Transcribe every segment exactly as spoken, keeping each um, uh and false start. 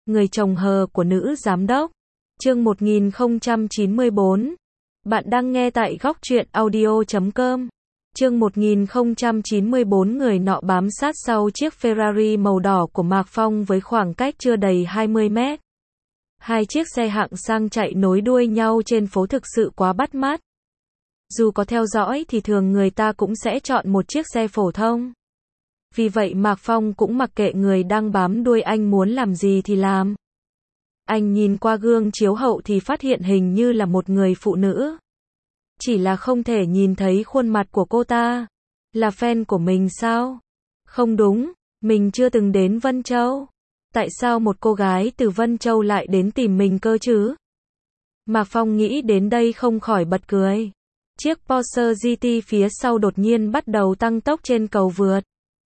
Người chồng hờ của nữ giám đốc. Chương một nghìn không trăm chín mươi bốn. Bạn đang nghe tại góc truyện audio chấm com. Chương một nghìn không trăm chín mươi bốn. Người nọ bám sát sau chiếc Ferrari màu đỏ của Mạc Phong với khoảng cách chưa đầy hai mươi mét. Hai chiếc xe hạng sang chạy nối đuôi nhau trên phố thực sự quá bắt mắt. Dù có theo dõi thì thường người ta cũng sẽ chọn một chiếc xe phổ thông. Vì vậy Mạc Phong cũng mặc kệ người đang bám đuôi anh muốn làm gì thì làm. Anh nhìn qua gương chiếu hậu thì phát hiện hình như là một người phụ nữ. Chỉ là không thể nhìn thấy khuôn mặt của cô ta. Là fan của mình sao? Không đúng, mình chưa từng đến Vân Châu. Tại sao một cô gái từ Vân Châu lại đến tìm mình cơ chứ? Mạc Phong nghĩ đến đây không khỏi bật cười. Chiếc Porsche giê tê phía sau đột nhiên bắt đầu tăng tốc trên cầu vượt.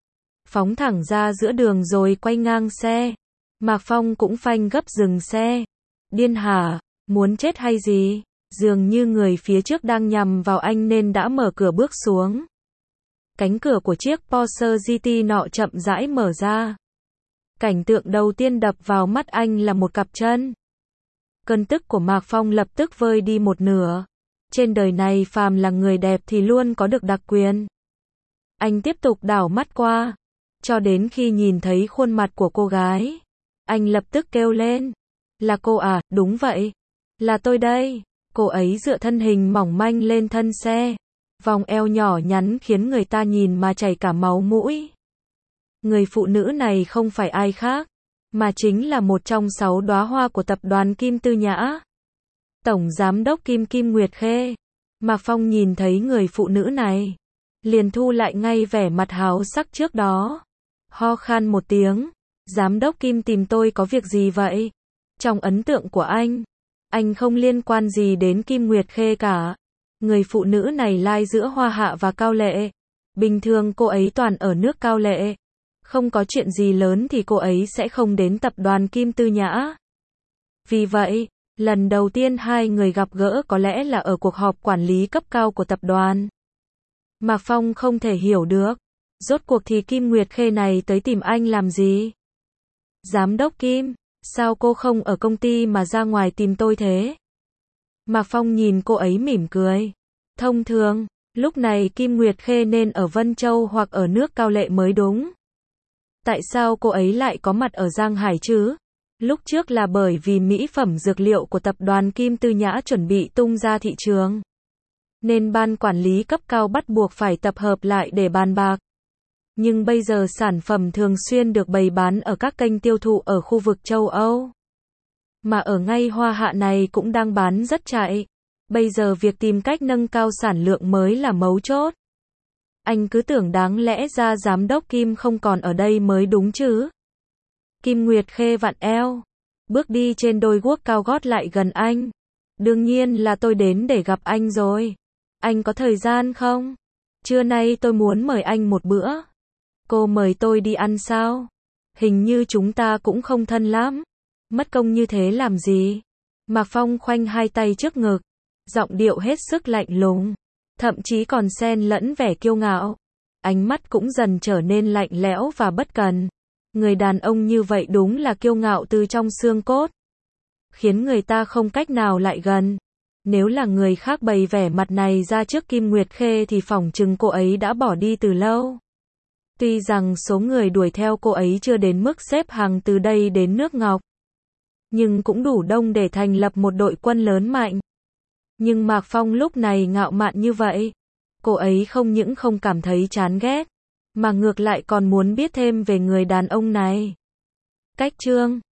Phóng thẳng ra giữa đường rồi quay ngang xe. Mạc Phong cũng phanh gấp dừng xe. Điên hả? Muốn chết hay gì? Dường như người phía trước đang nhằm vào anh nên đã mở cửa bước xuống. Cánh cửa của chiếc Porsche giê tê nọ chậm rãi mở ra. Cảnh tượng đầu tiên đập vào mắt anh là một cặp chân. Cơn tức của Mạc Phong lập tức vơi đi một nửa. Trên đời này phàm là người đẹp thì luôn có được đặc quyền. Anh tiếp tục đảo mắt qua. Cho đến khi nhìn thấy khuôn mặt của cô gái. Anh lập tức kêu lên. Là cô à? Đúng vậy. Là tôi đây. Cô ấy dựa thân hình mỏng manh lên thân xe. Vòng eo nhỏ nhắn khiến người ta nhìn mà chảy cả máu mũi. Người phụ nữ này không phải ai khác. Mà chính là một trong sáu đóa hoa của tập đoàn Kim Tư Nhã. Tổng giám đốc Kim Kim Nguyệt Khê. Mạc Phong nhìn thấy người phụ nữ này. Liền thu lại ngay vẻ mặt háo sắc trước đó. Ho khan một tiếng. Giám đốc Kim tìm tôi có việc gì vậy? Trong ấn tượng của anh, anh không liên quan gì đến Kim Nguyệt Khê cả. Người phụ nữ này lai giữa Hoa Hạ và Cao Lệ. Bình thường cô ấy toàn ở nước Cao Lệ. Không có chuyện gì lớn thì cô ấy sẽ không đến tập đoàn Kim Tư Nhã. Vì vậy, lần đầu tiên hai người gặp gỡ có lẽ là ở cuộc họp quản lý cấp cao của tập đoàn. Mạc Phong không thể hiểu được. Rốt cuộc thì Kim Nguyệt Khê này tới tìm anh làm gì? Giám đốc Kim, sao cô không ở công ty mà ra ngoài tìm tôi thế? Mạc Phong nhìn cô ấy mỉm cười. Thông thường, lúc này Kim Nguyệt Khê nên ở Vân Châu hoặc ở nước Cao Lệ mới đúng. Tại sao cô ấy lại có mặt ở Giang Hải chứ? Lúc trước là bởi vì mỹ phẩm dược liệu của tập đoàn Kim Tư Nhã chuẩn bị tung ra thị trường. Nên ban quản lý cấp cao bắt buộc phải tập hợp lại để bàn bạc. Nhưng bây giờ sản phẩm thường xuyên được bày bán ở các kênh tiêu thụ ở khu vực châu Âu. Mà ở ngay Hoa Hạ này cũng đang bán rất chạy. Bây giờ việc tìm cách nâng cao sản lượng mới là mấu chốt. Anh cứ tưởng đáng lẽ ra giám đốc Kim không còn ở đây mới đúng chứ. Kim Nguyệt Khê vặn eo. Bước đi trên đôi guốc cao gót lại gần anh. Đương nhiên là tôi đến để gặp anh rồi. Anh có thời gian không? Trưa nay tôi muốn mời anh một bữa. Cô mời tôi đi ăn sao? Hình như chúng ta cũng không thân lắm. Mất công như thế làm gì? Mạc Phong khoanh hai tay trước ngực. Giọng điệu hết sức lạnh lùng. Thậm chí còn xen lẫn vẻ kiêu ngạo. Ánh mắt cũng dần trở nên lạnh lẽo và bất cần. Người đàn ông như vậy đúng là kiêu ngạo từ trong xương cốt. Khiến người ta không cách nào lại gần. Nếu là người khác bày vẻ mặt này ra trước Kim Nguyệt Khê thì phỏng chừng cô ấy đã bỏ đi từ lâu. Tuy rằng số người đuổi theo cô ấy chưa đến mức xếp hàng từ đây đến nước Ngọc. Nhưng cũng đủ đông để thành lập một đội quân lớn mạnh. Nhưng Mạc Phong lúc này ngạo mạn như vậy. Cô ấy không những không cảm thấy chán ghét. Mà ngược lại còn muốn biết thêm về người đàn ông này. Cách chương